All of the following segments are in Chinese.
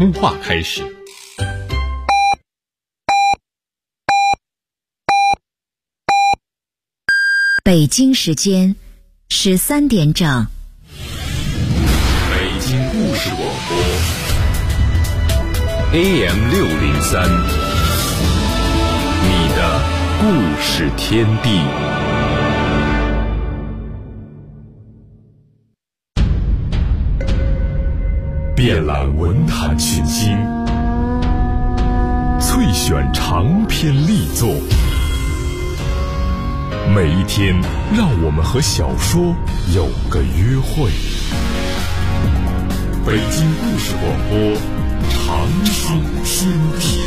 通话开始。 北京时间13点整。 北京故事广播 AM603，你的故事天地。遍览文坛群星，萃选长篇力作，每一天让我们和小说有个约会。北京故事广播，长春天地。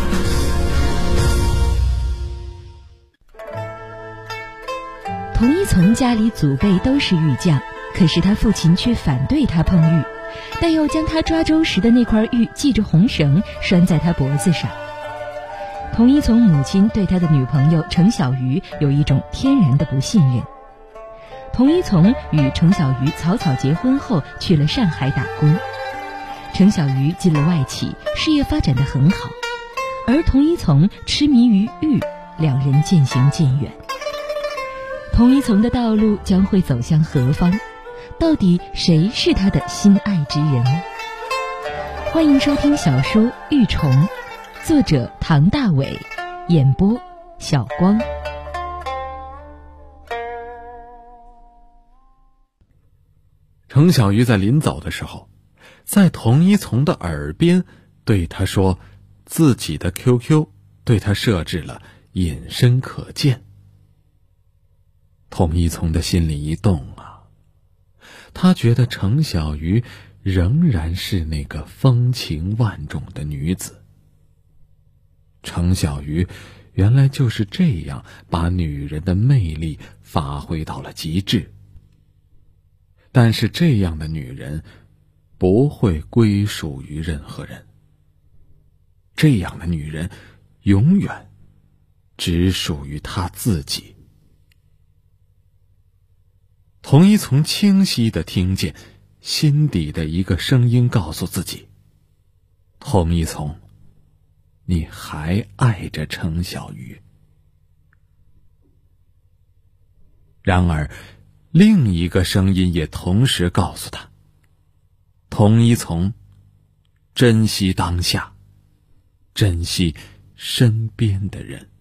童一从家里祖辈都是玉匠，可是他父亲却反对他碰玉，但又将他抓周时的那块玉系着红绳拴在他脖子上。童一从母亲对他的女朋友程小鱼有一种天然的不信任。童一从与程小鱼草草结婚后去了上海打工，程小鱼进了外企，事业发展得很好，而童一从痴迷于玉，两人渐行渐远。童一从的道路将会走向何方？到底谁是他的心爱之人？欢迎收听小说《玉虫》，作者唐大伟，演播小光。 程小鱼在临走的时候，在童一从的耳边对他说，自己的 QQ 对他设置了隐身可见。童一从的心里一动啊，他觉得程小鱼仍然是那个风情万种的女子。程小鱼原来就是这样把女人的魅力发挥到了极致。但是这样的女人不会归属于任何人，这样的女人永远只属于她自己。童一从清晰地听见心底的一个声音告诉自己，童一从，你还爱着程小鱼。然而另一个声音也同时告诉他，童一从，珍惜当下，珍惜身边的人。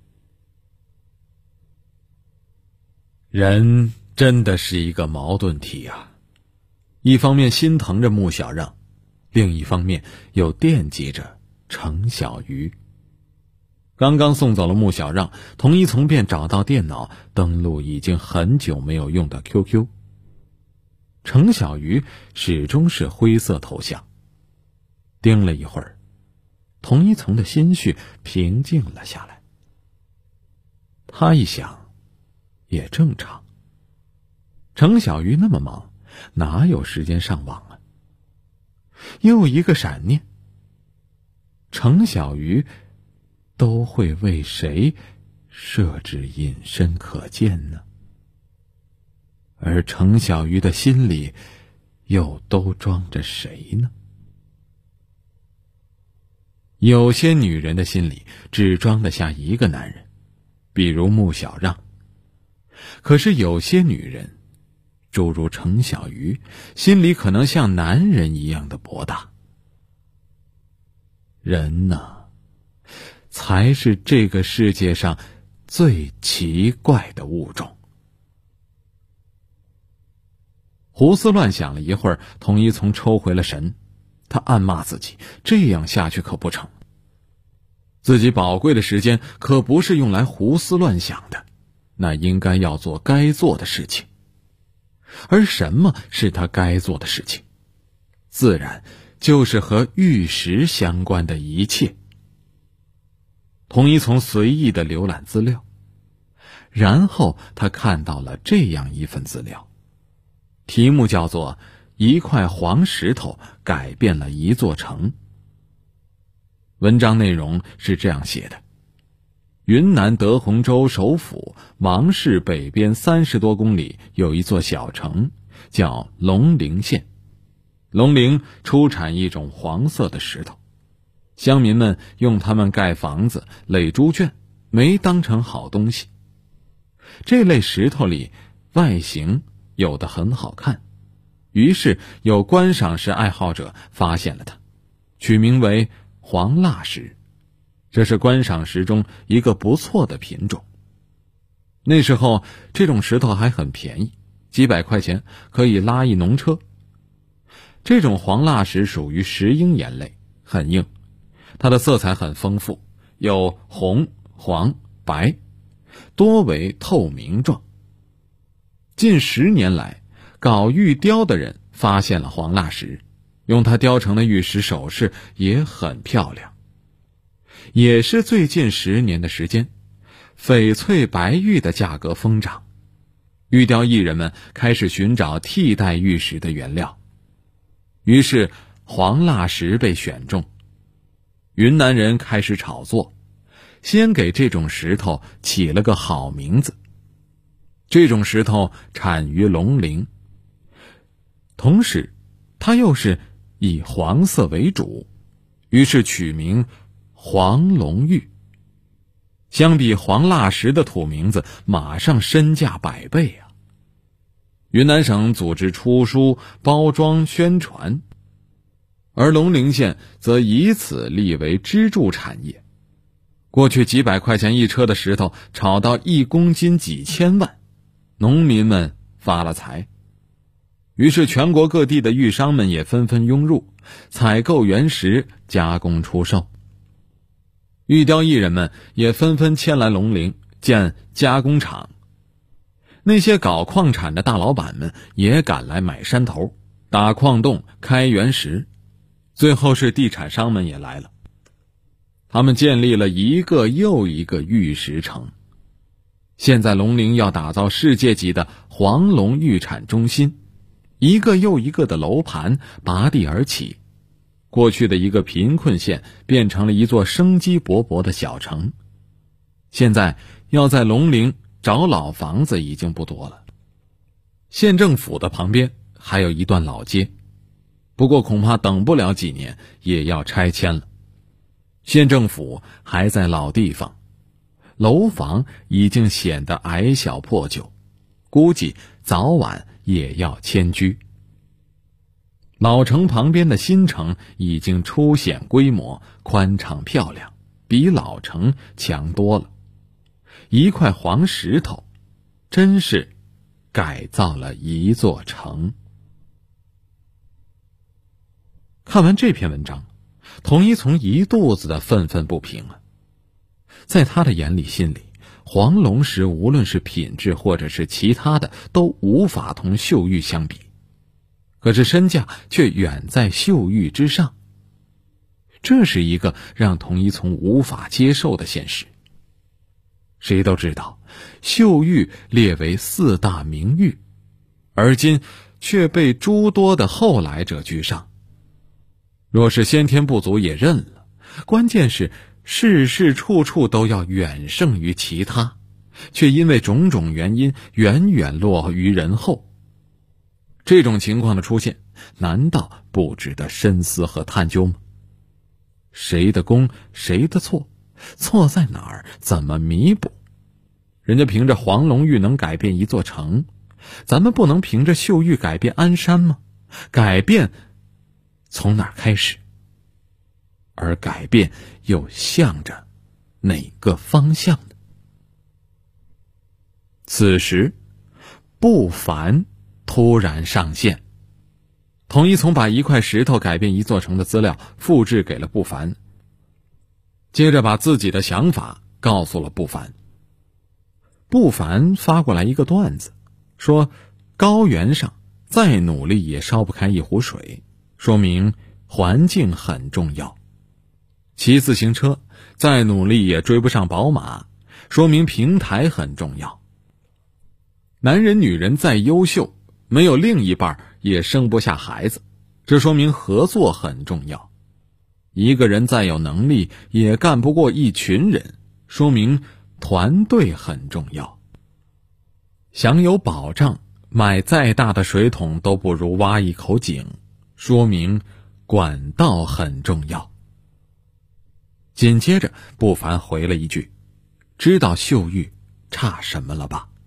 人真的是一个矛盾体啊，一方面心疼着穆小让，另一方面又惦记着程小鱼。刚刚送走了穆小让，童一从便找到电脑，登录已经很久没有用的 QQ。 程小鱼始终是灰色头像。盯了一会儿，童一从的心绪平静了下来。他一想，也正常，程小鱼那么忙，哪有时间上网啊？又一个闪念，程小鱼都会为谁设置隐身可见呢？而程小鱼的心里又都装着谁呢？有些女人的心里只装得下一个男人，比如穆小让。可是有些女人，诸如程小鱼，心里可能像男人一样的博大。人呢，才是这个世界上最奇怪的物种。胡思乱想了一会儿，童一从抽回了神，他暗骂自己，这样下去可不成。自己宝贵的时间可不是用来胡思乱想的，那应该要做该做的事情。而什么是他该做的事情？自然就是和玉石相关的一切。童一从随意的浏览资料，然后他看到了这样一份资料，题目叫做一块黄石头改变了一座城。文章内容是这样写的：云南德宏州首府芒市北边30多公里有一座小城，叫龙陵县。 龙陵出产一种黄色的石头，乡民们用它们盖房子、垒猪圈，没当成好东西。这类石头里外形有的很好看，于是有观赏石爱好者发现了它，取名为黄蜡石，这是观赏石中一个不错的品种。那时候这种石头还很便宜，几百块钱可以拉一农车。这种黄蜡石属于石英岩类，很硬，它的色彩很丰富，有红、黄、白，多为透明状。近10年来，搞玉雕的人发现了黄蜡石，用它雕成的玉石首饰也很漂亮。也是最近10年的时间，翡翠白玉的价格疯涨，玉雕艺人们开始寻找替代玉石的原料，于是黄蜡石被选中。云南人开始炒作，先给这种石头起了个好名字。这种石头产于龙陵，同时它又是以黄色为主，于是取名黄龙玉。相比黄蜡石的土名字，马上身价100倍啊！云南省组织出书、包装、宣传，而龙陵县则以此立为支柱产业。过去几百块钱一车的石头炒到1公斤几千万，农民们发了财。于是全国各地的玉商们也纷纷涌入，采购原石，加工出售。玉雕艺人们也纷纷迁来龙陵建加工厂，那些搞矿产的大老板们也赶来买山头、打矿洞、开原石。最后是地产商们也来了，他们建立了一个又一个玉石城。现在龙陵要打造世界级的黄龙玉产中心，一个又一个的楼盘拔地而起，过去的一个贫困县变成了一座生机勃勃的小城。现在要在龙陵找老房子已经不多了，县政府的旁边还有一段老街，不过恐怕等不了几年也要拆迁了。县政府还在老地方，楼房已经显得矮小破旧，估计早晚也要迁居。老城旁边的新城已经初显规模，宽敞漂亮，比老城强多了。一块黄石头，真是改造了一座城。看完这篇文章，童一从一肚子的愤愤不平啊！在他的眼里心里，黄龙石无论是品质或者是其他的，都无法同秀玉相比。可是身价却远在秀玉之上，这是一个让童一从无法接受的现实。谁都知道，秀玉列为4大名玉，而今却被诸多的后来者居上。若是先天不足也认了，关键是事事处处都要远胜于其他，却因为种种原因远远落于人后。这种情况的出现，难道不值得深思和探究吗？谁的功，谁的错？错在哪儿？怎么弥补？人家凭着黄龙玉能改变一座城，咱们不能凭着秀玉改变鞍山吗？改变从哪儿开始？而改变又向着哪个方向呢？此时不凡突然上线，童一从把一块石头改变一座城的资料复制给了不凡，接着把自己的想法告诉了不凡。不凡发过来一个段子，说高原上再努力也烧不开一壶水，说明环境很重要。骑自行车再努力也追不上宝马，说明平台很重要。男人女人再优秀，没有另一半也生不下孩子，这说明合作很重要。一个人再有能力也干不过一群人，说明团队很重要。想有保障，买再大的水桶都不如挖一口井， 说明管道很重要。紧接着不凡回了一句，知道秀玉差什么了吧？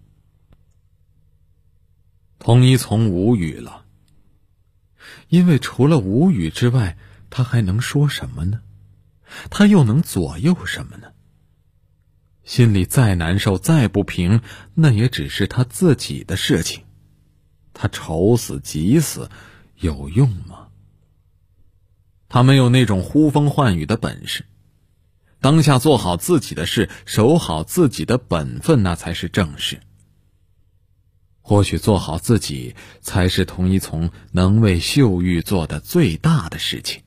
童一从无语了，因为除了无语之外，他还能说什么呢？他又能左右什么呢？心里再难受再不平，那也只是他自己的事情，他愁死急死有用吗？他没有那种呼风唤雨的本事，当下做好自己的事，守好自己的本分，那才是正事。或许做好自己才是童一从能为秀玉做的最大的事情。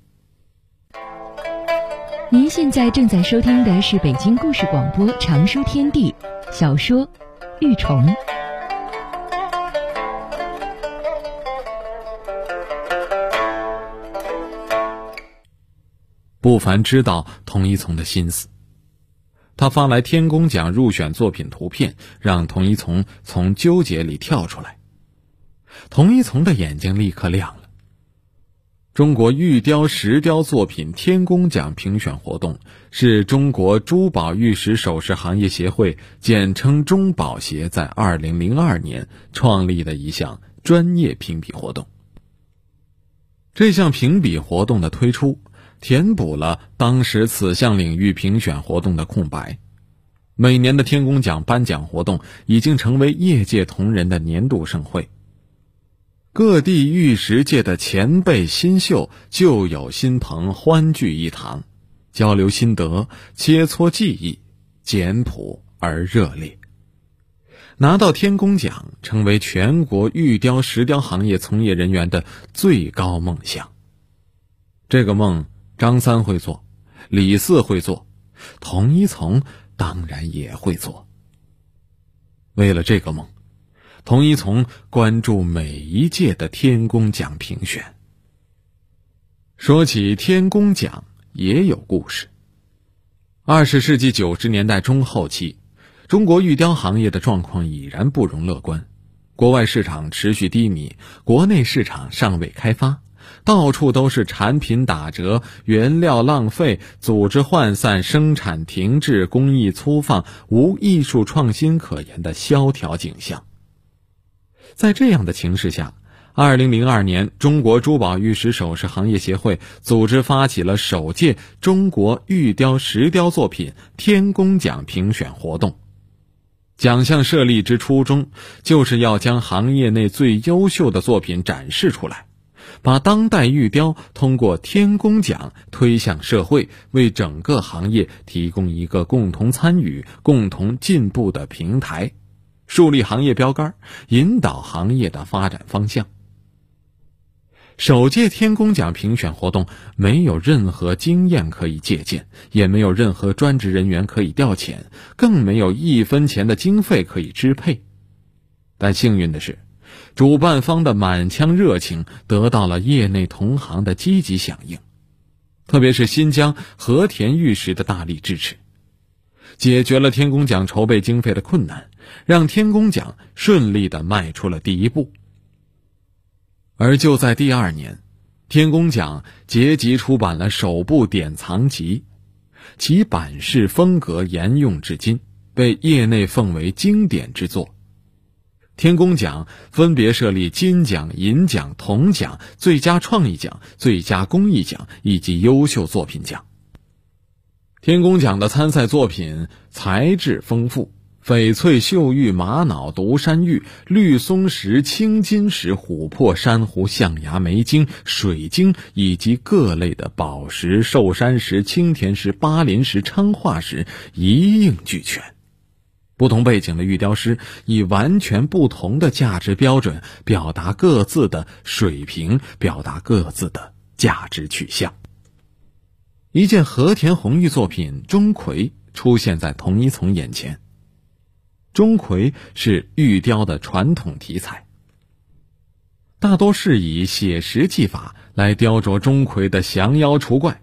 您现在正在收听的是北京故事广播长书天地小说《玉虫》。 不凡知道童一从的心思，他发来天工奖入选作品图片，让童一从从纠结里跳出来。童一从的眼睛立刻亮了。中国玉雕石雕作品天工奖评选活动是中国珠宝玉石首饰行业协会简称中宝协在2002年创立的一项专业评比活动。这项评比活动的推出填补了当时此项领域评选活动的空白。每年的天工奖颁奖活动已经成为业界同仁的年度盛会，各地玉石界的前辈新秀旧友新朋欢聚一堂，交流心得，切磋技艺，简朴而热烈。拿到天工奖成为全国玉雕石雕行业从业人员的最高梦想。这个梦张三会做，李四会做，童一从当然也会做。为了这个梦，童一从关注每一届的天工奖评选。说起天工奖也有故事。20世纪90年代中后期，中国玉雕行业的状况已然不容乐观，国外市场持续低迷，国内市场尚未开发，到处都是产品打折、原料浪费、组织涣散、生产停滞、工艺粗放、无艺术创新可言的萧条景象。在这样的情势下，2002年中国珠宝玉石首饰行业协会组织发起了首届中国玉雕石雕作品天工奖评选活动。奖项设立之初衷，就是要将行业内最优秀的作品展示出来，把当代玉雕通过天工奖推向社会，为整个行业提供一个共同参与、共同进步的平台，树立行业标杆，引导行业的发展方向。首届天工奖评选活动没有任何经验可以借鉴，也没有任何专职人员可以调遣，更没有1分钱的经费可以支配。但幸运的是，主办方的满腔热情得到了业内同行的积极响应，特别是新疆和田玉石的大力支持，解决了天工奖筹备经费的困难，让天工奖顺利地迈出了第一步。而就在第2年，天工奖结集出版了首部典藏集，其版式风格沿用至今，被业内奉为经典之作。天工奖分别设立金奖、银奖、铜奖、最佳创意奖、最佳工艺奖以及优秀作品奖。天工奖的参赛作品材质丰富，翡翠、秀玉、玛瑙、独山玉、绿松石、青金石、琥珀、珊瑚、象牙、梅晶、水晶以及各类的宝石、寿山石、青田石、巴林石、昌化石一应俱全。不同背景的玉雕师以完全不同的价值标准表达各自的水平，表达各自的价值取向。一件和田红玉作品钟馗出现在童一从眼前。钟馗是玉雕的传统题材，大多是以写实技法来雕琢钟馗的降妖除怪。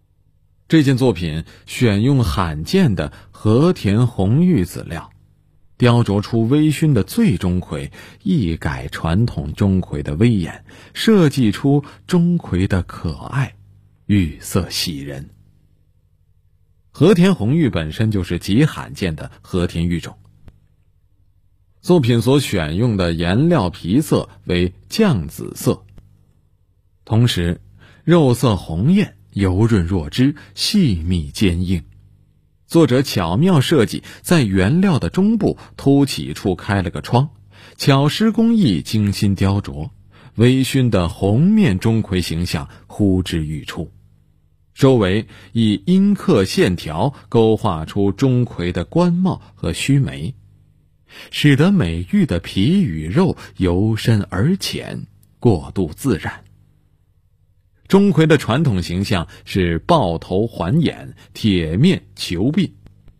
这件作品选用罕见的和田红玉籽料， 雕琢出微醺的醉钟馗，一改传统钟馗的威严，设计出钟馗的可爱，玉色喜人。和田红玉本身就是极罕见的和田玉种，作品所选用的颜料皮色为绛紫色，同时肉色红艳，油润若脂，细密坚硬。作者巧妙设计，在原料的中部凸起处开了个窗，巧施工艺，精心雕琢，微醺的红面钟馗形象呼之欲出。周围以阴刻线条勾画出钟馗的冠帽和须眉，使得美玉的皮与肉由深而浅，过度自然。钟馗的传统形象是豹头环眼，铁面裘鬓。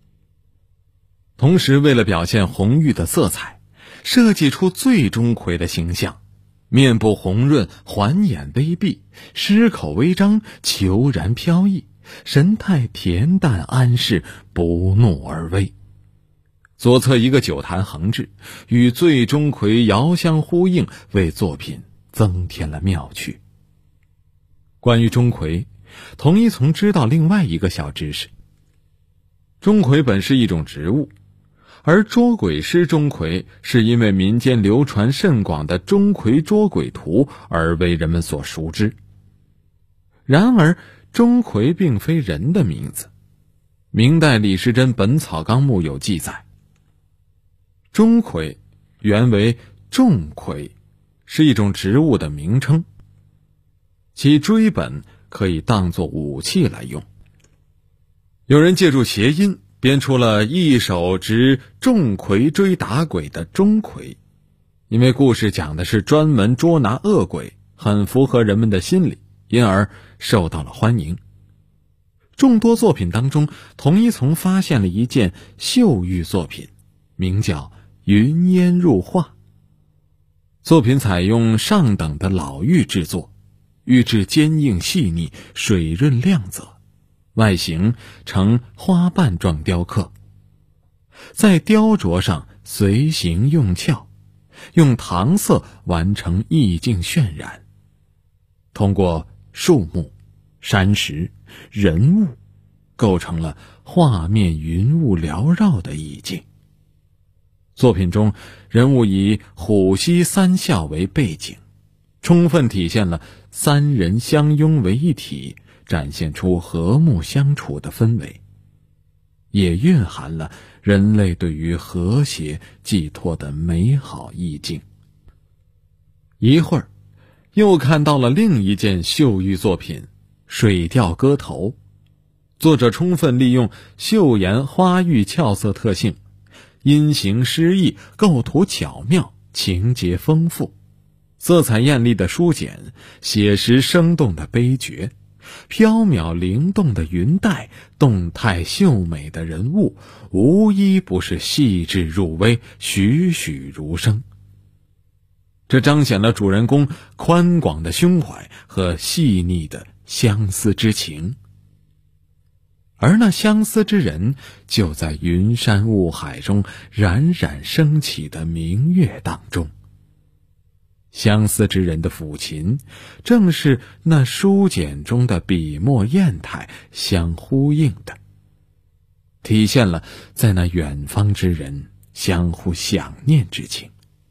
同时为了表现红玉的色彩，设计出醉钟馗的形象，面部红润，环眼微闭，狮口微张，虬然飘逸，神态恬淡安适，不怒而威。左侧一个酒坛横置，与醉钟馗遥相呼应，为作品增添了妙趣。关于钟馗，童一从知道另外一个小知识：钟馗本是一种植物，而捉鬼师钟馗是因为民间流传甚广的钟馗捉鬼图而为人们所熟知。然而钟馗并非人的名字，明代李时珍《本草纲目》有记载，钟馗原为仲馗，是一种植物的名称，其锥本可以当作武器来用。有人借助谐音编出了一手执仲馗锥打鬼的钟馗，因为故事讲的是专门捉拿恶鬼，很符合人们的心理，因而受到了欢迎。众多作品当中，童一从发现了一件绣玉作品，名叫云烟入画。作品采用上等的老玉制作，玉质坚硬细腻，水润亮泽，外形呈花瓣状雕刻，在雕琢上随形用俏，用唐色完成意境渲染，通过树木、山石、人物构成了画面云雾缭绕的意境。作品中人物以虎溪三笑为背景，充分体现了三人相拥为一体，展现出和睦相处的氛围，也蕴含了人类对于和谐寄托的美好意境。一会儿又看到了另一件绣玉作品《水调歌头》，作者充分利用绣颜花玉俏色特性，音形诗意，构图巧妙，情节丰富，色彩艳丽的书简，写实生动的悲绝，飘渺灵动的云带，动态秀美的人物，无一不是细致入微，栩栩如生。这彰显了主人公宽广的胸怀和细腻的相思之情，而那相思之人就在云山雾海中冉冉升起的明月当中。相思之人的抚琴，正是那书简中的笔墨砚台相呼应的，体现了在那远方之人相互想念之情。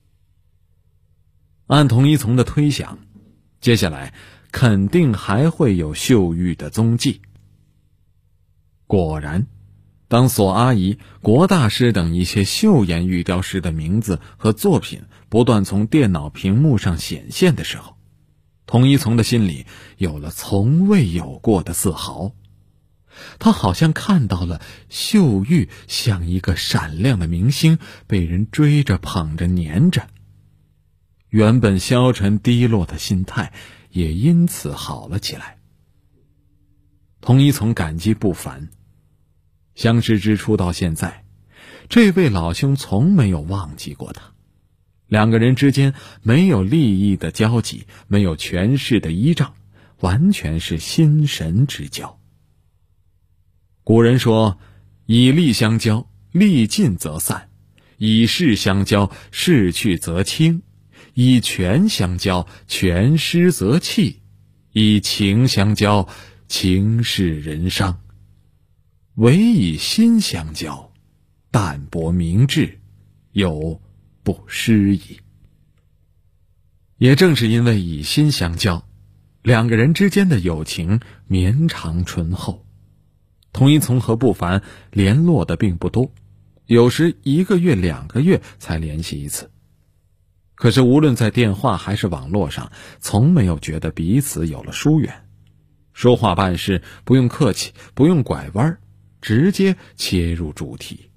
按童一从的推想，接下来肯定还会有绣玉的踪迹。果然，当索阿姨、国大师等一些绣颜玉雕师的名字和作品不断从电脑屏幕上显现的时候，童一从的心里有了从未有过的自豪。他好像看到了绣玉像一个闪亮的明星，被人追着捧着粘着，原本消沉低落的心态也因此好了起来。童一从感激不凡，相识之初到现在，这位老兄从没有忘记过他，两个人之间没有利益的交集，没有权势的依仗，完全是心神之交。古人说，以利相交，利尽则散， 以势相交，势去则清；以权相交，权失则弃；以情相交，情使人伤。唯以心相交，淡泊明志，有不失矣。也正是因为以心相交，两个人之间的友情绵长醇厚。童一从和不凡联络的并不多，有时1个月、2个月才联系一次。可是无论在电话还是网络上，从没有觉得彼此有了疏远。说话办事不用客气，不用拐弯，直接切入主题。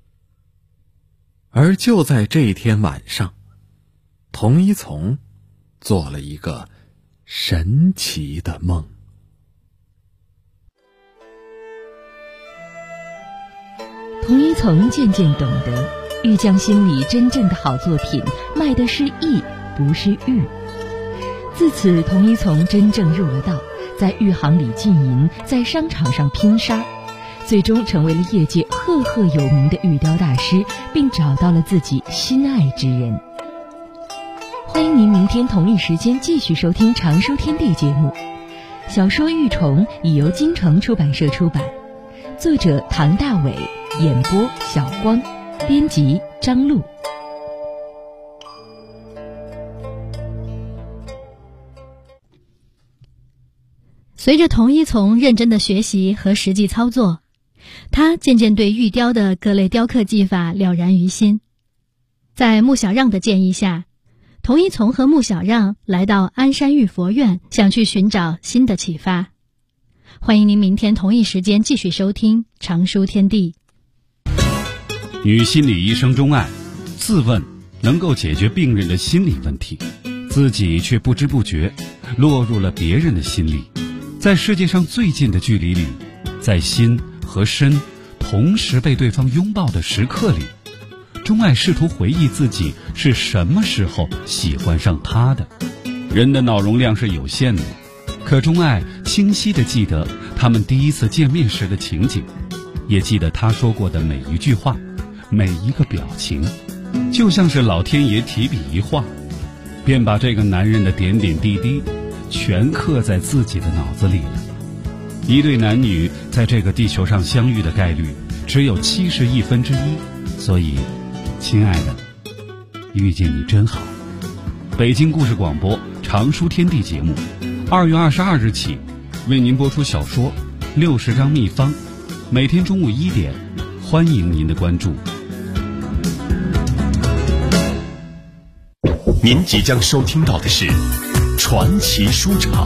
而就在这一天晚上，童一从做了一个神奇的梦。 童一从渐渐懂得，玉匠心里真正的好作品卖的是艺，不是玉。自此，童一从真正入了道，在玉行里经营，在商场上拼杀，最终成为了业界赫赫有名的玉雕大师，并找到了自己心爱之人。欢迎您明天同一时间继续收听常书天地节目。小说《玉虫》已由京城出版社出版，作者唐大伟，演播小光，编辑张璐。 随着童一从认真的学习和实际操作，他渐渐对玉雕的各类雕刻技法了然于心。在穆小让的建议下，童一从和穆小让来到鞍山玉佛院，想去寻找新的启发。欢迎您明天同一时间继续收听常书天地。 与心理医生钟爱自问能够解决病人的心理问题，自己却不知不觉落入了别人的心里。在世界上最近的距离里，在心和身同时被对方拥抱的时刻里，钟爱试图回忆自己是什么时候喜欢上他的。人的脑容量是有限的，可钟爱清晰地记得他们第一次见面时的情景，也记得他说过的每一句话，每一个表情，就像是老天爷提笔一画，便把这个男人的点点滴滴全刻在自己的脑子里了。一对男女在这个地球上相遇的概率只有71%，所以亲爱的，遇见你真好。北京故事广播常书天地节目2月22日起为您播出小说60张秘方，每天中午1点，欢迎您的关注。 您即将收听到的是传奇书场。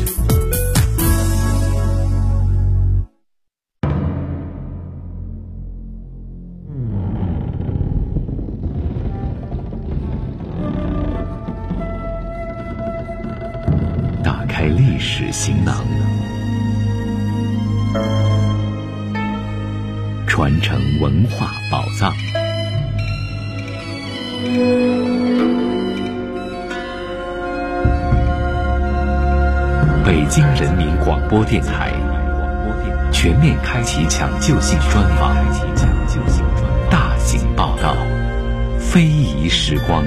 打开历史行囊，传承文化宝藏。北京人民广播电台全面开启抢救性专访，大型报道，非遗时光。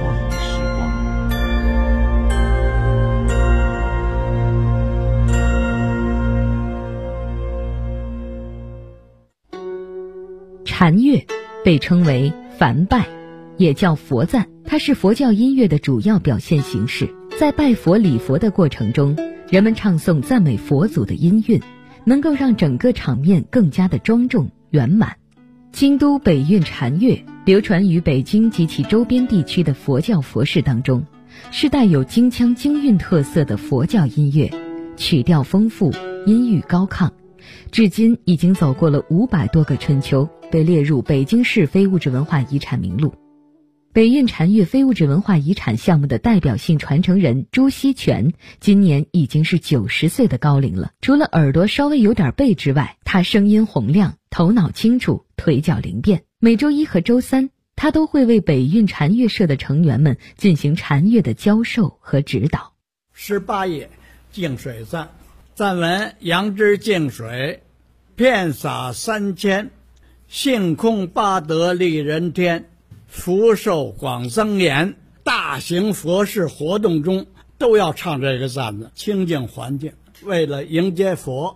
禅乐被称为梵拜，也叫佛赞，它是佛教音乐的主要表现形式。在拜佛礼佛的过程中，人们唱诵赞美佛祖的音韵，能够让整个场面更加的庄重圆满。京都北韵禅乐流传于北京及其周边地区的佛教佛事当中，是带有京腔京韵特色的佛教音乐，曲调丰富，音域高亢，至今已经走过了500多个春秋，被列入北京市非物质文化遗产名录。北韵禅乐非物质文化遗产项目的代表性传承人朱锡全今年已经是90岁的高龄了。除了耳朵稍微有点背之外，他声音洪亮，头脑清楚，腿脚灵便。每周1和周3，他都会为北韵禅乐社的成员们进行禅乐的教授和指导。 18页净水赞，赞文：杨枝净水，遍洒3千，性空八德利人天。 福寿广增延，大型佛事活动中都要唱这个赞子。清净环境，为了迎接佛。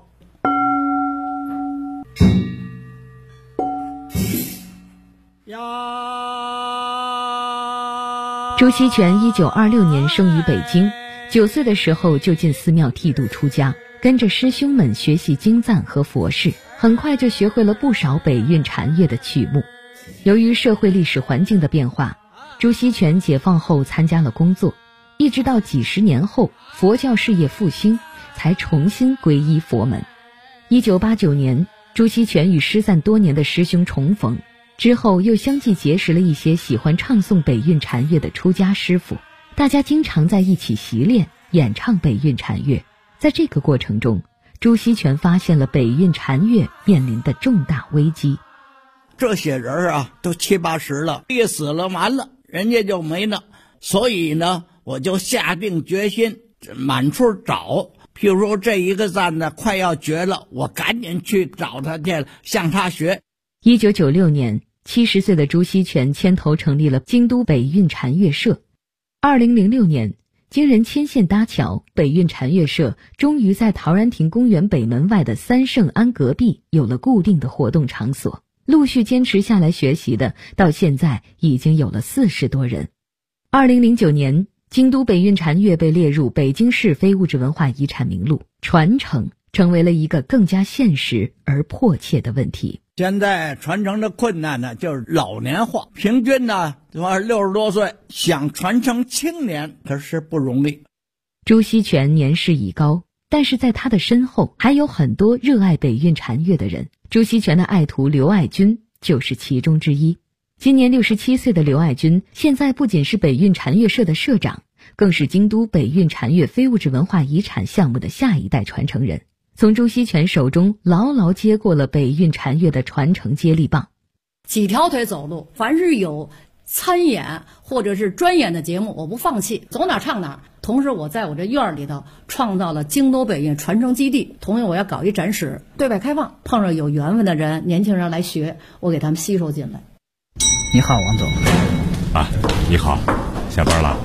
朱锡全1926年生于北京，9岁的时候就进寺庙剃度出家，跟着师兄们学习经赞和佛事，很快就学会了不少北韵禅乐的曲目。由于社会历史环境的变化，朱锡全解放后参加了工作，一直到几十年后佛教事业复兴，才重新皈依佛门。1989年，朱锡全与失散多年的师兄重逢，之后又相继结识了一些喜欢唱诵北韵禅乐的出家师傅，大家经常在一起习练演唱北韵禅乐。在这个过程中，朱锡全发现了北韵禅乐面临的重大危机。 这些人啊，都70、80了，一死了完了，人家就没了。所以呢，我就下定决心满处找。譬如说这一个赞呢快要绝了，我赶紧去找他去，向他学。 1996年，70岁的朱锡全牵头成立了京都北韵禅乐社。2006年，经人牵线搭桥，北韵禅乐社终于在陶然亭公园北门外的三圣庵隔壁有了固定的活动场所。陆续坚持下来学习的，到现在已经有了40多人。2009年，京都北韵禅乐被列入北京市非物质文化遗产名录，传承成为了一个更加现实而迫切的问题。 现在传承的困难呢，就是老年化，平均呢60多岁，想传承青年可是不容易。 朱锡全年事已高，但是在他的身后还有很多热爱北韵禅乐的人。朱锡全的爱徒刘爱军就是其中之一。今年67岁的刘爱军，现在不仅是北韵禅乐社的社长，更是京都北韵禅乐非物质文化遗产项目的下一代传承人，从朱锡全手中牢牢接过了北韵禅乐的传承接力棒。 几条腿走路，凡是有参演或者是专演的节目，我不放弃，走哪唱哪。同时我在我这院里头创造了京都北韵传承基地，同时我要搞一展示，对外开放，碰上有缘分的人，年轻人来学，我给他们吸收进来。 你好，王总。 啊，你好，下班了。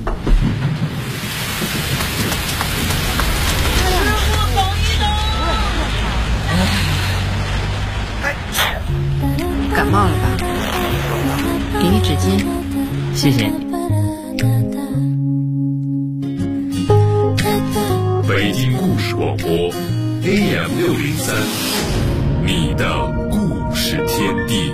感冒了吧？给你纸巾， 谢谢你。 北京故事广播 AM603，你的故事天地。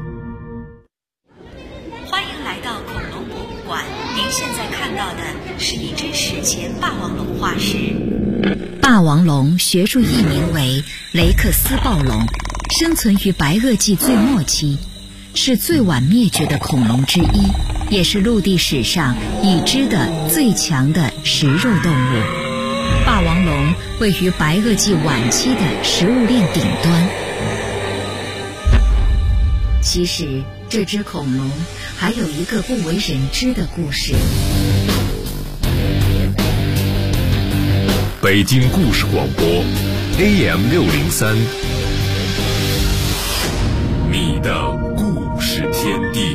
欢迎来到恐龙博物馆，您现在看到的是一只史前霸王龙化石。霸王龙学术译名为雷克斯暴龙，生存于白垩纪最末期，是最晚灭绝的恐龙之一，也是陆地史上已知的最强的食肉动物。霸王龙位于白垩纪晚期的食物链顶端。其实这只恐龙还有一个不为人知的故事。 北京故事广播 AM603，你的故事天地。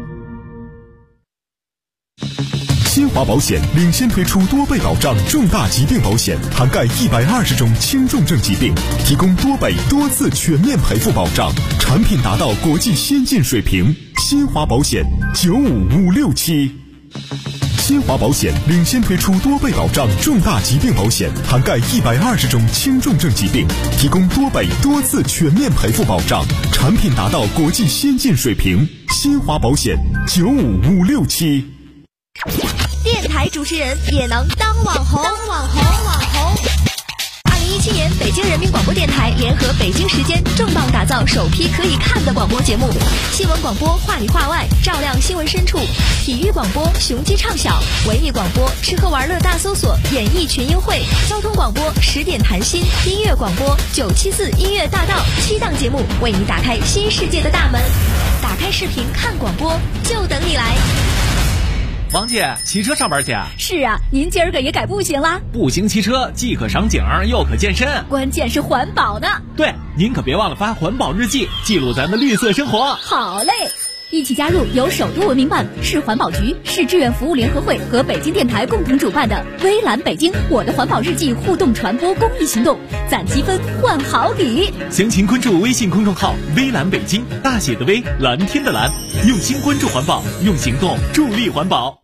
新华保险领先推出多倍保障重大疾病保险，涵盖120种轻重症疾病，提供多倍多次全面赔付保障，产品达到国际先进水平。新华保险95567。新华保险领先推出多倍保障重大疾病保险，涵盖120种轻重症疾病，提供多倍多次全面赔付保障，产品达到国际先进水平。新华保险95567。 电台主持人也能当网红。2017年，北京人民广播电台联合北京时间重磅打造首批可以看的广播节目：新闻广播话里话外，照亮新闻深处；体育广播雄鸡唱晓；文艺广播吃喝玩乐大搜索，演艺群英会；交通广播10点谈心；音乐广播974音乐大道，7档节目为你打开新世界的大门。打开视频看广播，就等你来。 王姐，骑车上班去啊？ 是啊，您今儿个也改步行啦？ 步行骑车既可赏景又可健身， 关键是环保呢。 对，您可别忘了发环保日记，记录咱的绿色生活。 好嘞。 一起加入由首都文明办、市环保局、市志愿服务联合会和北京电台共同主办的微蓝北京我的环保日记互动传播公益行动，攒积分换好礼。 详情关注微信公众号微蓝北京，大写的微，蓝天的蓝，用心关注环保，用行动助力环保。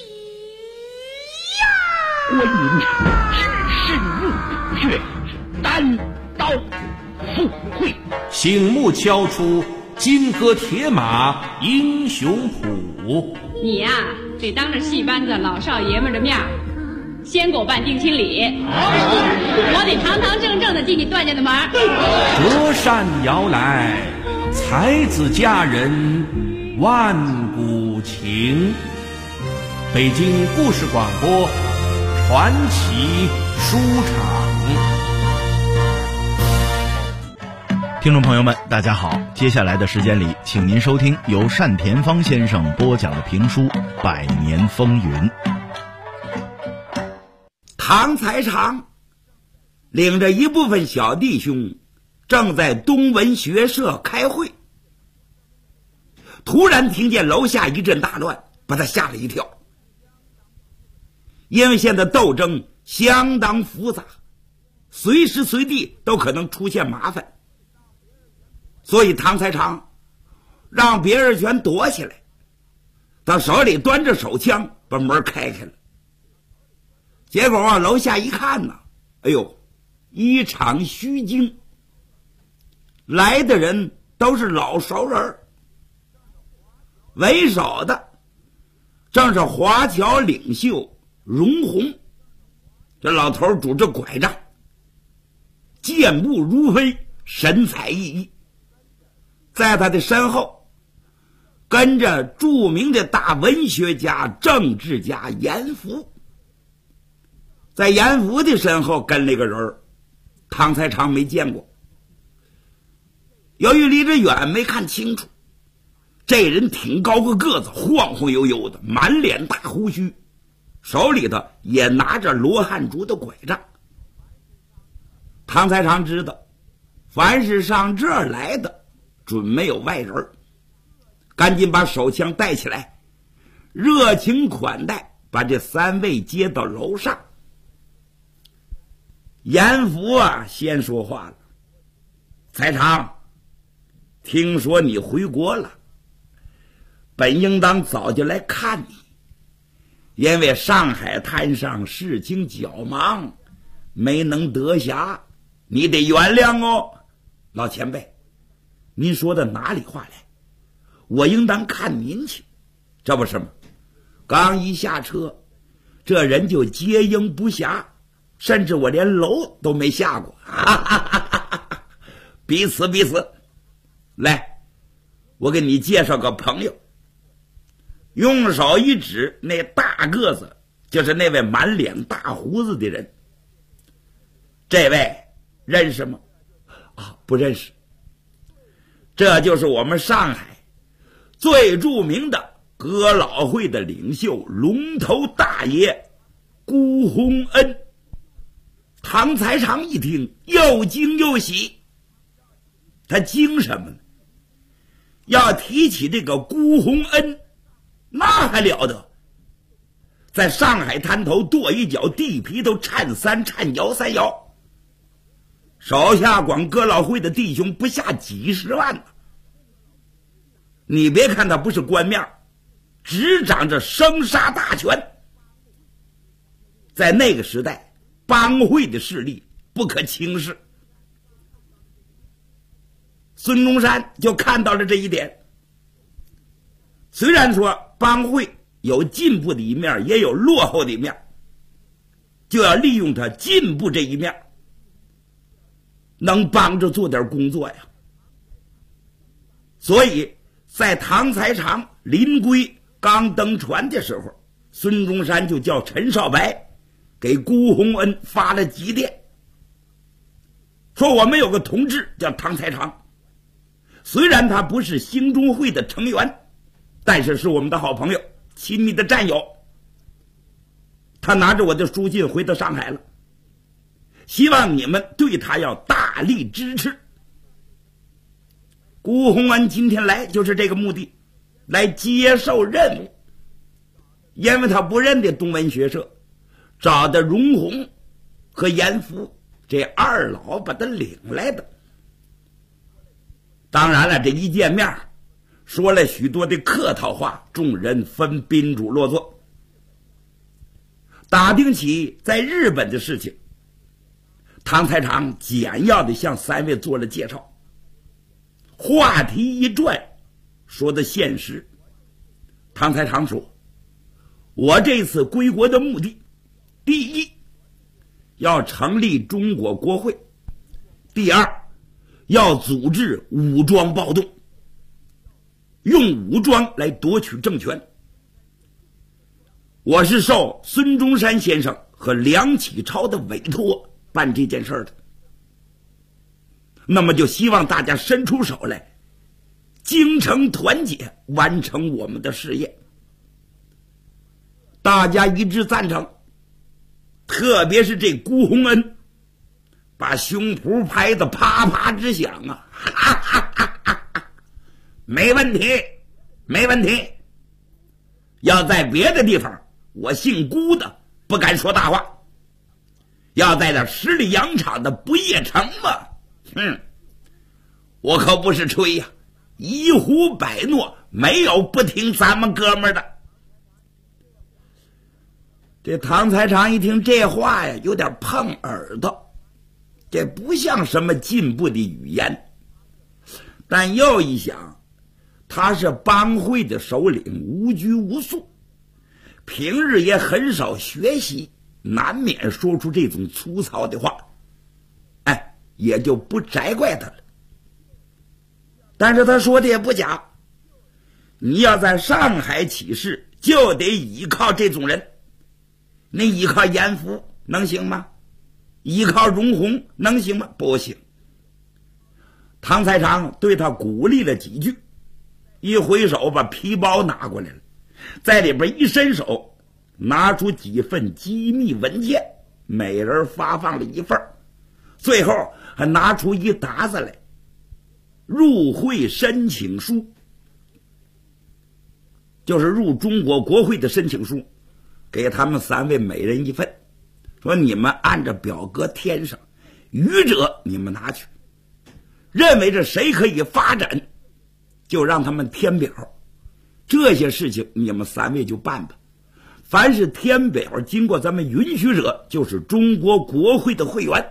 观音只是入穴，单刀赴会，醒目敲出金戈铁马英雄谱。 你呀，得当着戏班子老少爷们的面先给我办定亲礼，我得堂堂正正的进你段家的门。 折扇摇来，才子佳人万古情。北京故事广播传奇书场。 听众朋友们，大家好，接下来的时间里，请您收听由单田芳先生播讲的评书《百年风云》。 唐才常领着一部分小弟兄正在东文学社开会，突然听见楼下一阵大乱，把他吓了一跳。因为现在斗争相当复杂，随时随地都可能出现麻烦，所以唐才常让别人全躲起来，他手里端着手枪把门开开了。结果往楼下一看呢，哎呦，一场虚惊，来的人都是老熟人，为首的正是华侨领袖荣鸿。这老头拄着拐杖，健步如飞，神采奕奕。在他的身后跟着著名的大文学家、政治家严复。在严复的身后跟了一个人，唐才常没见过。由于离着远没看清楚，这人挺高个个子，晃晃悠悠的，满脸大胡须，手里头也拿着罗汉竹的拐杖。唐才常知道，凡是上这儿来的准没有外人，赶紧把手枪带起来，热情款待，把这三位接到楼上。严复啊，先说话了：“才常，听说你回国了，本应当早就来看你，因为上海滩上事情较忙，没能得暇，你得原谅哦。老前辈，您说的哪里话来？我应当看您去，这不是吗？刚一下车，这人就接应不暇，甚至我连楼都没下过。彼此。来，我给你介绍个朋友。用手一指那大个子，就是那位满脸大胡子的人。这位认识吗？不认识。这就是我们上海最著名的哥老会的领袖龙头大爷辜鸿恩。唐才常一听，又惊又喜。他惊什么呢？要提起这个辜鸿恩，那还了得，在上海滩头跺一脚地皮都颤三颤摇三摇，手下管哥老会的弟兄不下几十万呢。你别看他不是官面，执掌着生杀大权。在那个时代，帮会的势力不可轻视。孙中山就看到了这一点。虽然说帮会有进步的一面，也有落后的一面，就要利用他进步这一面，能帮着做点工作呀。所以在唐才常临归刚登船的时候，孙中山就叫陈少白给辜鸿恩发了急电，说我们有个同志叫唐才常，虽然他不是兴中会的成员，但是是我们的好朋友，亲密的战友。他拿着我的书信回到上海了，希望你们对他要大力支持。辜鸿恩今天来就是这个目的。 来接受任务，因为他不认得东文学社，找的荣鸿和严复这二老把他领来的。当然了，这一见面说了许多的客套话，众人分宾主落座，打听起在日本的事情。唐才常简要的向三位做了介绍，话题一转，说的现实。唐才常说，我这次归国的目的，第一，要成立中国国会；第二，要组织武装暴动，用武装来夺取政权。我是受孙中山先生和梁启超的委托办这件事的，那么就希望大家伸出手来，精诚团结，完成我们的事业。大家一致赞成，特别是这辜鸿恩，把胸脯拍得啪啪直响啊！哈哈哈哈哈！没问题，没问题。要在别的地方，我姓辜的不敢说大话。要在这十里洋场的不夜城嘛，我可不是吹呀，一呼百诺，没有不听咱们哥们儿的。这唐才常一听这话呀，有点碰耳朵，这不像什么进步的语言。但又一想，他是帮会的首领，无拘无束，平日也很少学习，难免说出这种粗糙的话，也就不责怪他了。但是他说的也不假，你要在上海起事，就得依靠这种人。你依靠严复能行吗？依靠荣鸿能行吗？不行。唐才常对他鼓励了几句，一挥手把皮包拿过来了，在里边一伸手，拿出几份机密文件，每人发放了一份，最后还拿出一沓子来，入会申请书，就是入中国国会的申请书，给他们三位每人一份，说你们按照表格填上，余者你们拿去，认为这谁可以发展，就让他们填表，这些事情你们三位就办吧。凡是填表经过咱们允许者，就是中国国会的会员。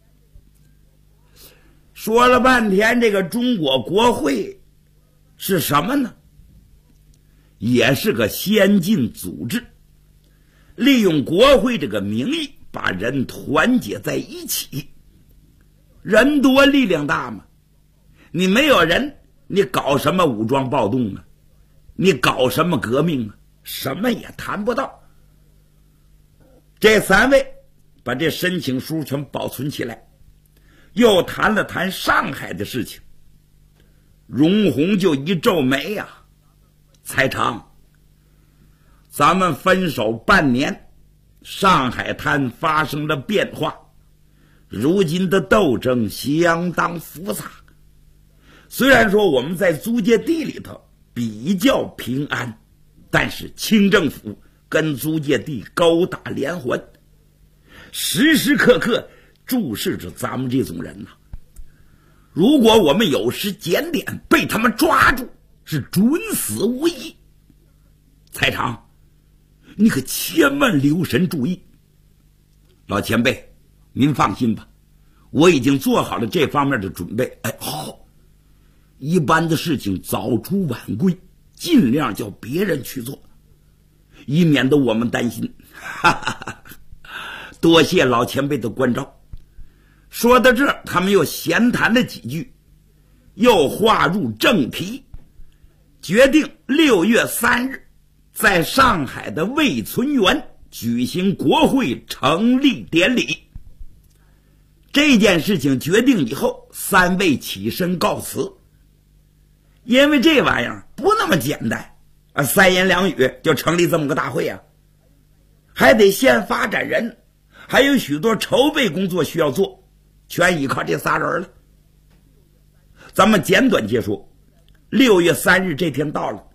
说了半天，这个中国国会是什么呢？也是个先进组织，利用国会这个名义把人团结在一起。人多力量大嘛，你没有人，你搞什么武装暴动啊？你搞什么革命啊？什么也谈不到。这三位把这申请书全保存起来，又谈了谈上海的事情。荣鸿就一皱眉呀，才常，咱们分手半年，上海滩发生了变化，如今的斗争相当复杂。虽然说我们在租界地里头比较平安，但是清政府跟租界地勾打连环，时时刻刻注视着咱们这种人呐。如果我们有时检点被他们抓住，是准死无疑。才常，你可千万留神注意。老前辈，您放心吧，我已经做好了这方面的准备。好，一般的事情早出晚归，尽量叫别人去做，以免得我们担心。哈哈哈，多谢老前辈的关照。说到这，他们又闲谈了几句，又划入正题，决定6月3日在上海的魏存园举行国会成立典礼。这件事情决定以后，三位起身告辞，因为这玩意儿不那么简单啊，3言2语就成立这么个大会啊，还得先发展人，还有许多筹备工作需要做，全依靠这仨人了。咱们简短结说，6月3日这天到了，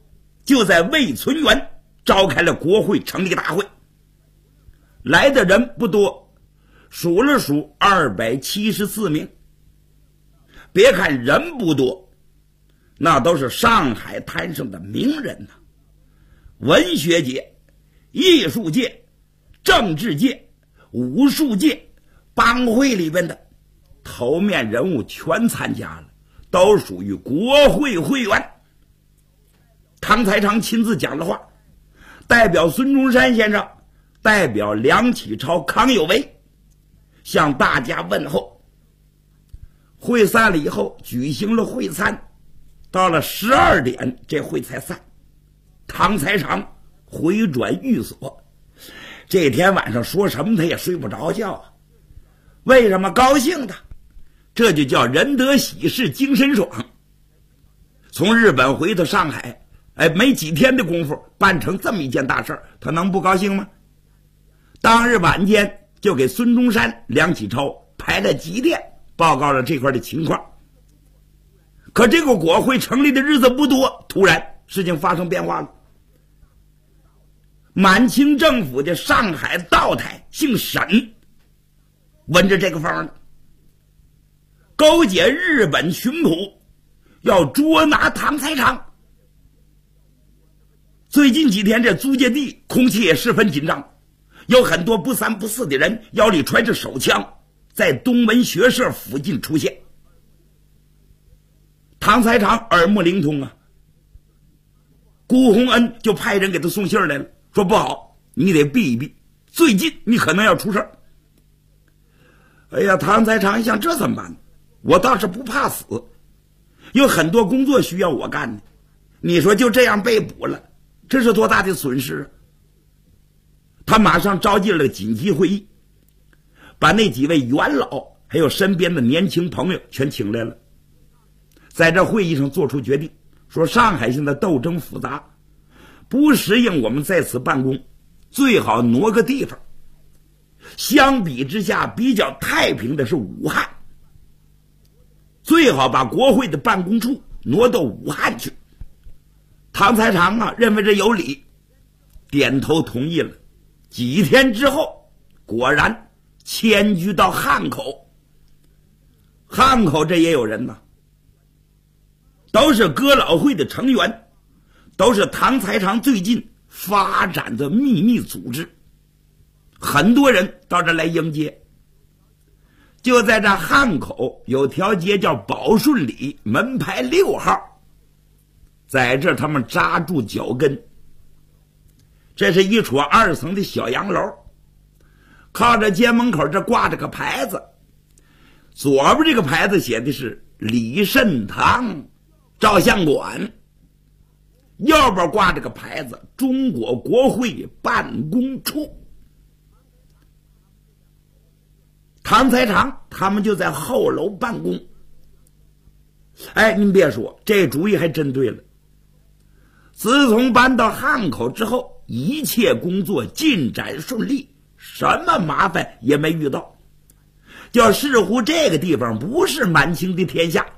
就在魏存园召开了国会成立大会。来的人不多，数了数274名。别看人不多，那都是上海滩上的名人呐，文学界、艺术界、政治界、武术界、帮会里边的头面人物全参加了，都属于国会会员。唐才常亲自讲了话，代表孙中山先生，代表梁启超、康有为向大家问候。会散了以后，举行了会餐，到了12点，这会才散。唐才常回转寓所，这天晚上说什么他也睡不着觉啊。为什么？高兴的，这就叫人得喜事精神爽。从日本回到上海，没几天的功夫办成这么一件大事，他能不高兴吗？当日晚间就给孙中山、梁启超排了急电，报告了这块的情况。可这个国会成立的日子不多，突然事情发生变化了。满清政府的上海道台姓沈，闻着这个风了，勾结日本巡捕，要捉拿唐才常。最近几天这租界地空气也十分紧张，有很多不三不四的人腰里揣着手枪，在东门学社附近出现。唐才常耳目灵通啊，辜鸿恩就派人给他送信来了，说不好，你得避一避，最近你可能要出事。哎呀，唐才常想这怎么办？我倒是不怕死，有很多工作需要我干的，你说就这样被捕了，这是多大的损失啊！他马上召集了紧急会议，把那几位元老还有身边的年轻朋友全请来了。在这会议上做出决定，说上海现在斗争复杂，不适应我们在此办公，最好挪个地方。相比之下比较太平的是武汉，最好把国会的办公处挪到武汉去。唐才常认为这有理，点头同意了。几天之后，果然迁居到汉口。汉口这也有人呐，都是哥老会的成员，都是唐才常最近发展的秘密组织，很多人到这来迎接。就在这汉口有条街叫宝顺里门牌6号，在这他们扎住脚跟。这是一处2层的小洋楼，靠着街门口这挂着个牌子，左边这个牌子写的是李慎堂照相馆，右边挂着个牌子中国国会办公处。唐才常他们就在后楼办公。您别说，这主意还真对了。自从搬到汉口之后，一切工作进展顺利，什么麻烦也没遇到，就似乎这个地方不是满清的天下。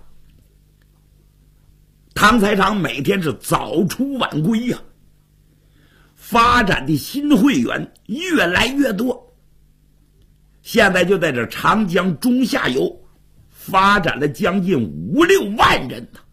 唐才常每天是早出晚归呀，发展的新会员越来越多，现在就在这长江中下游发展了将近5、6万人呢。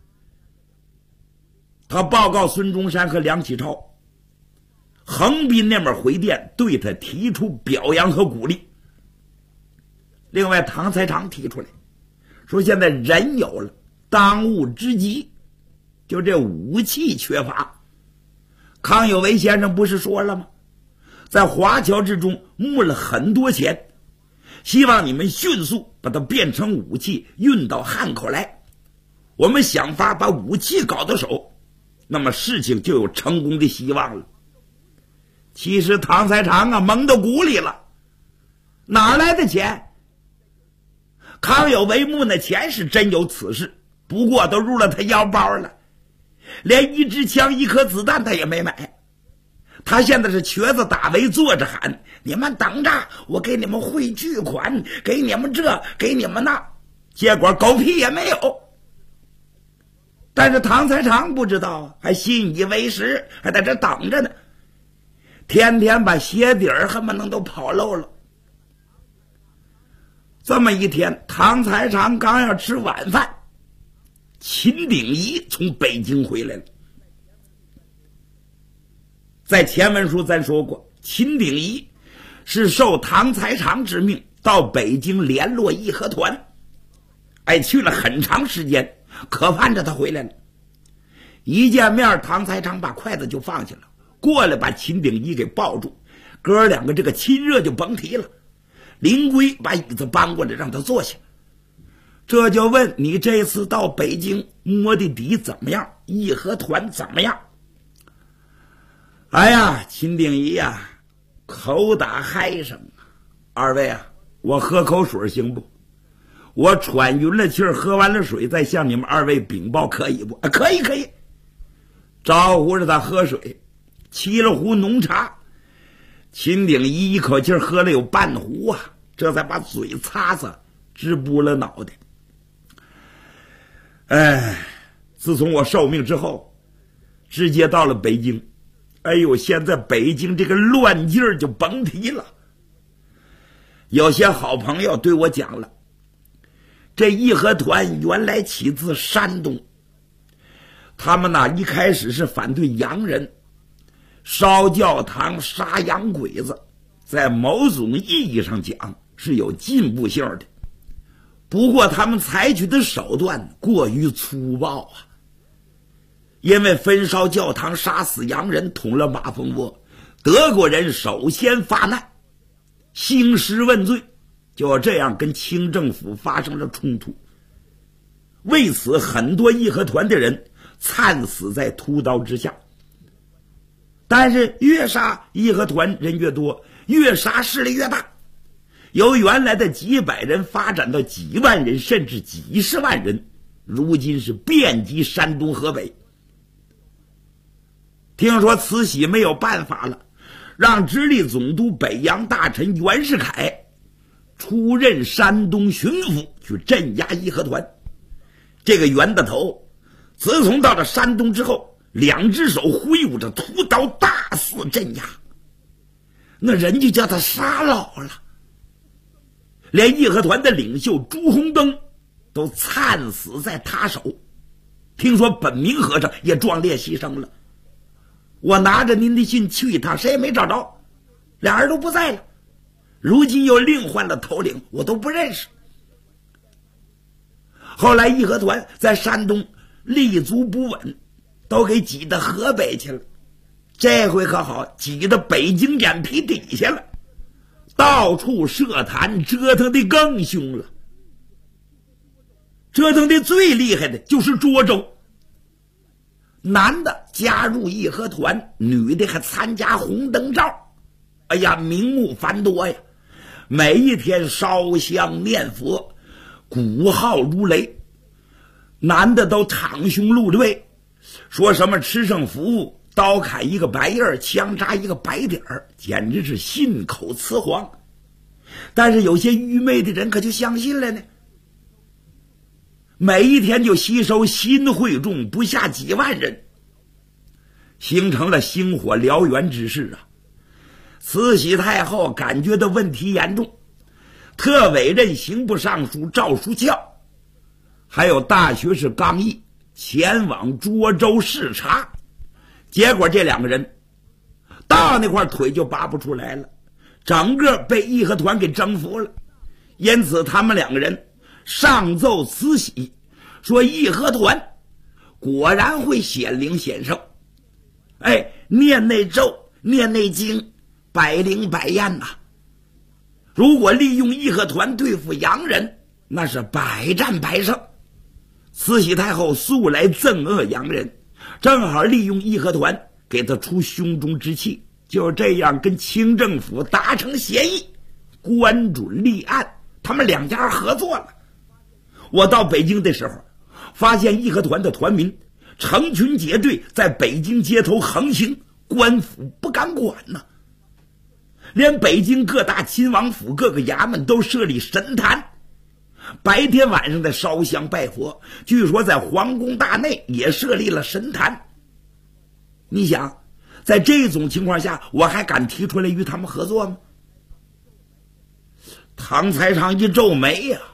他报告孙中山和梁启超，横滨那边回电对他提出表扬和鼓励。另外唐才常提出来说，现在人有了，当务之急就这武器缺乏。康有为先生不是说了吗？在华侨之中募了很多钱，希望你们迅速把它变成武器运到汉口来，我们想法把武器搞到手，那么事情就有成功的希望了。其实唐才常蒙到鼓里了，哪来的钱？康有为募那钱是真有此事，不过都入了他腰包了，连一支枪一颗子弹他也没买。他现在是瘸子打围，坐着喊，你们等着，我给你们汇巨款，给你们这给你们那，结果狗屁也没有。 但是唐才常不知道，还信以为实，还在这等着呢，天天把鞋底儿恨不能都跑漏了。这么一天，唐才常刚要吃晚饭，秦鼎仪从北京回来了。在前文书咱说过，秦鼎仪是受唐才常之命到北京联络义和团，去了很长时间，可盼着他回来了。一见面，唐才常把筷子就放下了，过来把秦鼎仪给抱住，哥两个这个亲热就甭提了。林圭把椅子搬过来让他坐下，这就问你这次到北京摸的底怎么样，义和团怎么样？哎呀，秦鼎仪呀，口打嗨声啊！二位啊，我喝口水行不？我喘匀了气儿，喝完了水，再向你们二位禀报，可以不？可以可以。招呼着他喝水，沏了壶浓茶。秦鼎仪一口气喝了有半壶啊，这才把嘴擦擦，直拨了脑袋。自从我受命之后，直接到了北京。现在北京这个乱劲儿就甭提了。有些好朋友对我讲了，这义和团原来起自山东，他们一开始是反对洋人，烧教堂杀洋鬼子，在某种意义上讲是有进步性的，不过他们采取的手段过于粗暴啊。因为焚烧教堂杀死洋人捅了马蜂窝，德国人首先发难，兴师问罪，就这样跟清政府发生了冲突。为此很多义和团的人惨死在屠刀之下。但是越杀义和团人越多，越杀势力越大，由原来的几百人发展到几万人甚至几十万人，如今是遍及山东河北。听说慈禧没有办法了，让直隶总督北洋大臣袁世凯出任山东巡抚，去镇压义和团。这个袁大头自从到了山东之后，两只手挥舞着屠刀，大肆镇压，那人就叫他杀老了。连义和团的领袖朱鸿登都惨死在他手，听说本明和尚也壮烈牺牲了。我拿着您的信去一趟，谁也没找着，俩人都不在了。如今又另换了头领，我都不认识。后来义和团在山东立足不稳，都给挤到河北去了。这回可好，挤到北京眼皮底下了，到处设坛，折腾的更凶了。折腾的最厉害的就是涿州，男的加入义和团，女的还参加红灯照，名目繁多呀。每一天烧香念佛，鼓号如雷，男的都袒胸露背，说什么吃圣福，刀砍一个白印儿，枪扎一个白点儿，简直是信口雌黄。但是有些愚昧的人可就相信了呢，每一天就吸收新会众不下几万人，形成了星火燎原之势啊。慈禧太后感觉到问题严重，特委任刑部尚书赵书翘还有大学士刚毅前往涿州视察，结果这两个人到那块腿就拔不出来了，整个被义和团给征服了。因此他们两个人上奏慈禧，说义和团果然会显灵显圣，念那咒念那经，百灵百验呐。如果利用义和团对付洋人，那是百战百胜。慈禧太后素来憎恶洋人，正好利用义和团给他出胸中之气，就这样跟清政府达成协议，关准立案，他们两家合作了。我到北京的时候，发现义和团的团民成群结队在北京街头横行，官府不敢管呢。连北京各大亲王府各个衙门都设立神坛， 白天晚上的烧香拜佛，据说在皇宫大内也设立了神坛。你想，在这种情况下，我还敢提出来与他们合作吗？唐才常一皱眉呀，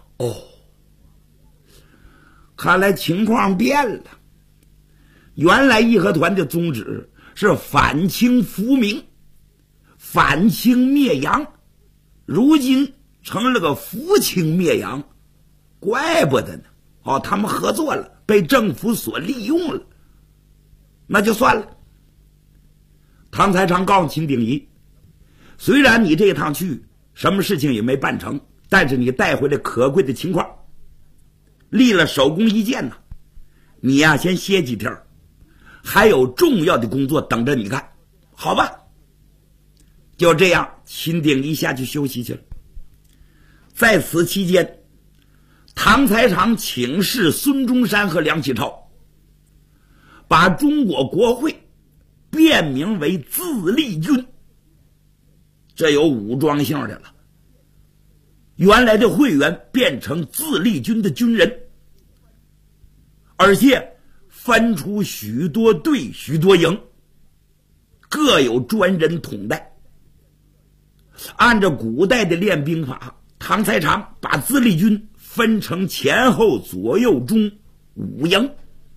看来情况变了。原来义和团的宗旨是反清复明，反清灭洋，如今成了个扶清灭洋，怪不得呢。他们合作了，被政府所利用了，那就算了。唐才常告诉秦鼎仪，虽然你这一趟去什么事情也没办成，但是你带回来可贵的情况，立了首功一件呢。你呀，先歇几天，还有重要的工作等着你干，好吧？就这样，秦鼎仪下去休息去了。在此期间，唐才常请示孙中山和梁启超，把中国国会变名为自立军，这有武装性的了。原来的会员变成自立军的军人，而且分出许多队、许多营，各有专人统带。按照古代的练兵法，唐才常把自立军分成前后左右中5营。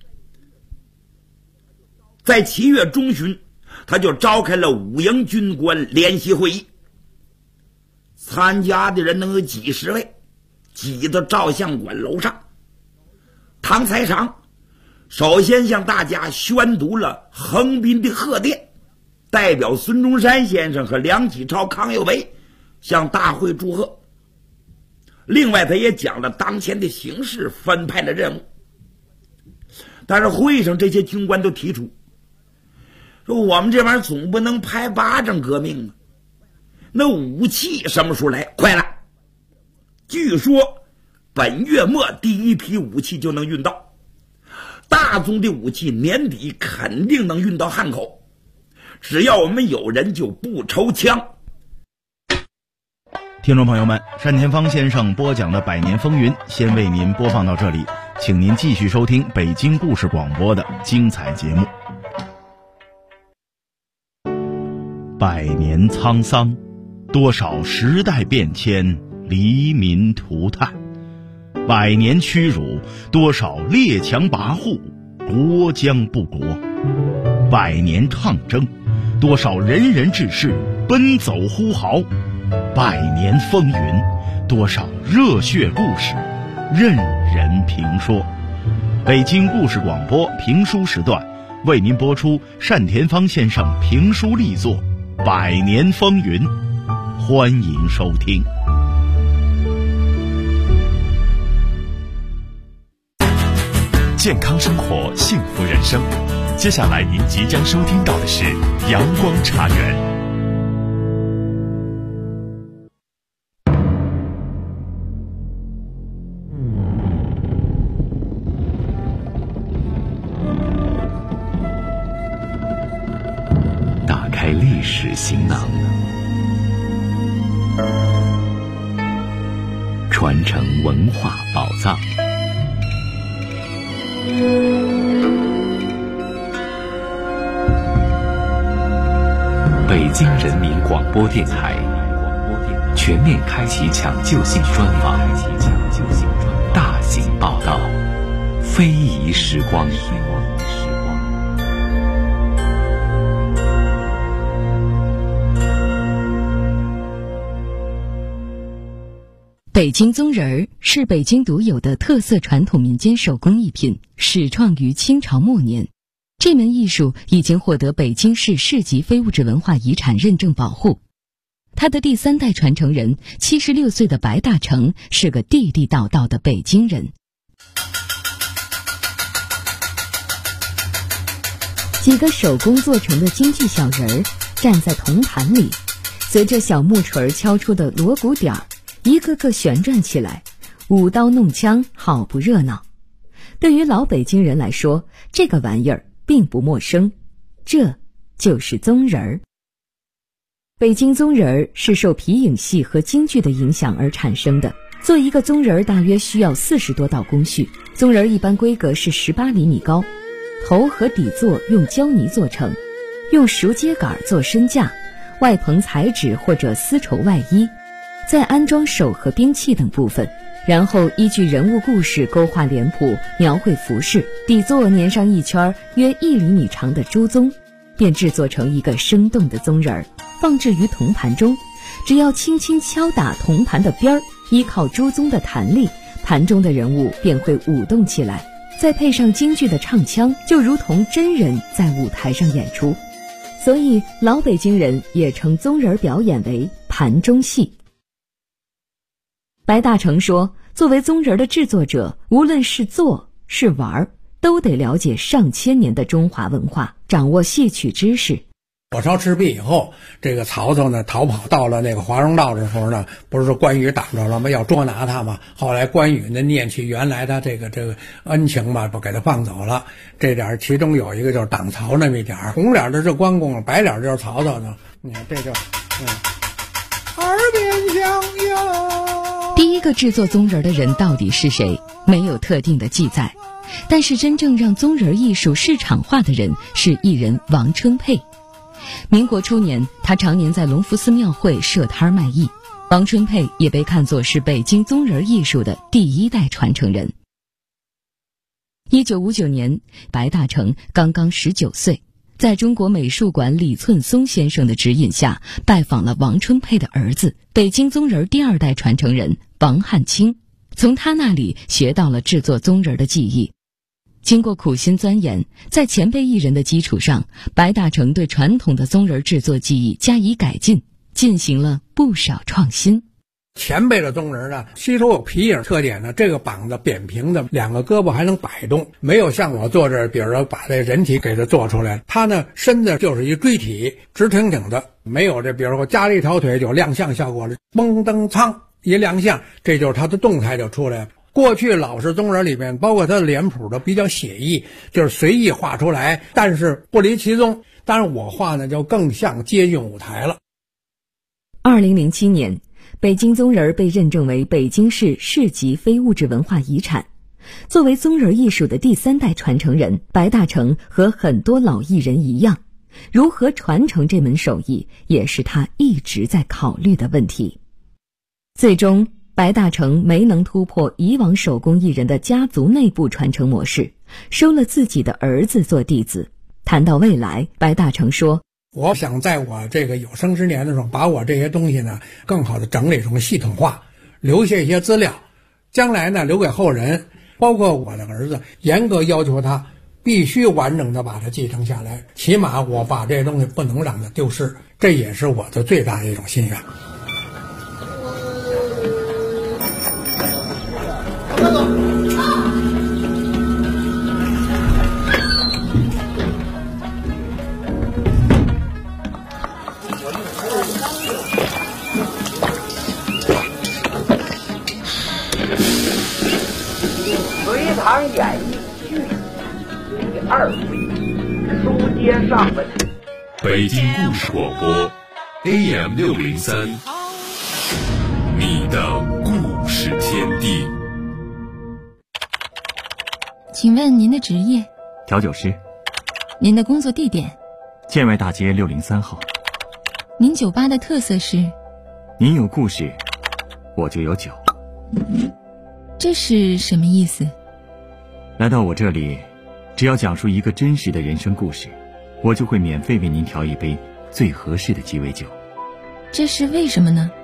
在7月中旬，他就召开了5营军官联席会议，参加的人能有几十位，挤到照相馆楼上。唐才常首先向大家宣读了横滨的贺电，代表孙中山先生和梁启超、康有为向大会祝贺。另外他也讲了当前的形势，分派了任务。但是会上这些军官都提出说，我们这玩意儿总不能拍巴掌革命啊，那武器什么时候来？快了，据说本月末第一批武器就能运到，大宗的武器年底肯定能运到汉口，只要我们有人就不抽枪。 听众朋友们，单田芳先生播讲的《百年风云》先为您播放到这里，请您继续收听北京故事广播的精彩节目。100年沧桑，多少时代变迁，黎民涂炭；100年屈辱，多少列强跋扈，国将不国；100年抗争，多少仁人志士奔走呼号；100年风云，多少热血故事任人评说。北京故事广播评书时段为您播出单田芳先生评书力作《100年风云》，欢迎收听。 健康生活，幸福人生。接下来您即将收听到的是阳光茶园。 打开历史行囊，传承文化宝藏。北京人民广播电台全面开启抢救性专访，大型报道，非遗时光。 北京宗人儿是北京独有的特色传统民间手工艺品，始创于清朝末年。这门艺术已经获得北京市市级非物质文化遗产认证保护。他的第3代传承人76岁的白大成是个地地道道的北京人。几个手工做成的京剧小人儿站在铜坛里，随着小木锤敲出的锣鼓点儿，一个个旋转起来，舞刀弄枪，好不热闹。对于老北京人来说，这个玩意儿并不陌生，这就是宗人儿。北京宗人儿是受皮影戏和京剧的影响而产生的， 做一个棕人大约需要40多道工序，棕人一般规格是18厘米高，头和底座用胶泥做成，用熟秸秆做身架，外棚彩纸或者丝绸外衣，再安装手和兵器等部分，然后依据人物故事勾画脸谱，描绘服饰，底座粘上一圈约1厘米长的猪鬃，便制作成一个生动的棕人，放置于铜盘中。只要轻轻敲打铜盘的边儿，依靠猪鬃的弹力，盘中的人物便会舞动起来，再配上京剧的唱腔，就如同真人在舞台上演出。所以老北京人也称棕人表演为盘中戏。白大成说，作为棕人的制作者，无论是做是玩，都得了解上千年的中华文化，掌握戏曲知识。 火烧赤壁以后，这个曹操呢逃跑到了那个华容道的时候呢，不是关羽挡着了吗？要捉拿他嘛。后来关羽呢念起原来他这个恩情嘛，不给他放走了。这点其中有一个就是挡曹那么一点，红脸的是关公，白脸就是曹操呢。你看这就耳边响呀。 第一个制作棕人的人到底是谁？没有特定的记载，但是真正让棕人艺术市场化的人是艺人王春佩。民国初年，他常年在隆福寺庙会设摊卖艺。王春佩也被看作是北京棕人艺术的第1代传承人。1959年，白大成刚刚19岁，在中国美术馆李寸松先生的指引下，拜访了王春佩的儿子，北京棕人第2代传承人王汉卿，从他那里学到了制作棕人的技艺。经过苦心钻研，在前辈艺人的基础上，白大成对传统的棕人制作技艺加以改进，进行了不少创新。 前辈的棕人呢，吸收有皮影特点呢，这个膀子扁平的，2个胳膊还能摆动，没有像我做这，比如说把这人体给它做出来，它呢身子就是一锥体，直挺挺的，没有这比如说加了一条腿就亮相效果了，嘣噔噌一亮相，这就是它的动态就出来了。过去老式棕人里面，包括他的脸谱都比较写意，就是随意画出来，但是不离其宗。当然我画呢就更像接近舞台了。 2007年，北京棕人被认证为北京市市级非物质文化遗产。作为棕人艺术的第3代传承人，白大成和很多老艺人一样，如何传承这门手艺，也是他一直在考虑的问题。最终白大成没能突破以往手工艺人的家族内部传承模式，收了自己的儿子做弟子。谈到未来，白大成说， 我想在我这个有生之年的时候，把我这些东西呢更好的整理成系统化，留下一些资料，将来呢留给后人，包括我的儿子，严格要求他必须完整的把它继承下来，起码我把这些东西不能让它丢失，这也是我的最大的一种心愿。 隋唐演义序第2回，书接上文。 北京故事广播 AM603，你的故事天地。 请问您的职业？ 调酒师。 您的工作地点？ 建外大街603号。 您酒吧的特色是？ 您有故事，我就有酒。 这是什么意思？ 来到我这里，只要讲述一个真实的人生故事，我就会免费为您调一杯最合适的鸡尾酒。 这是为什么呢？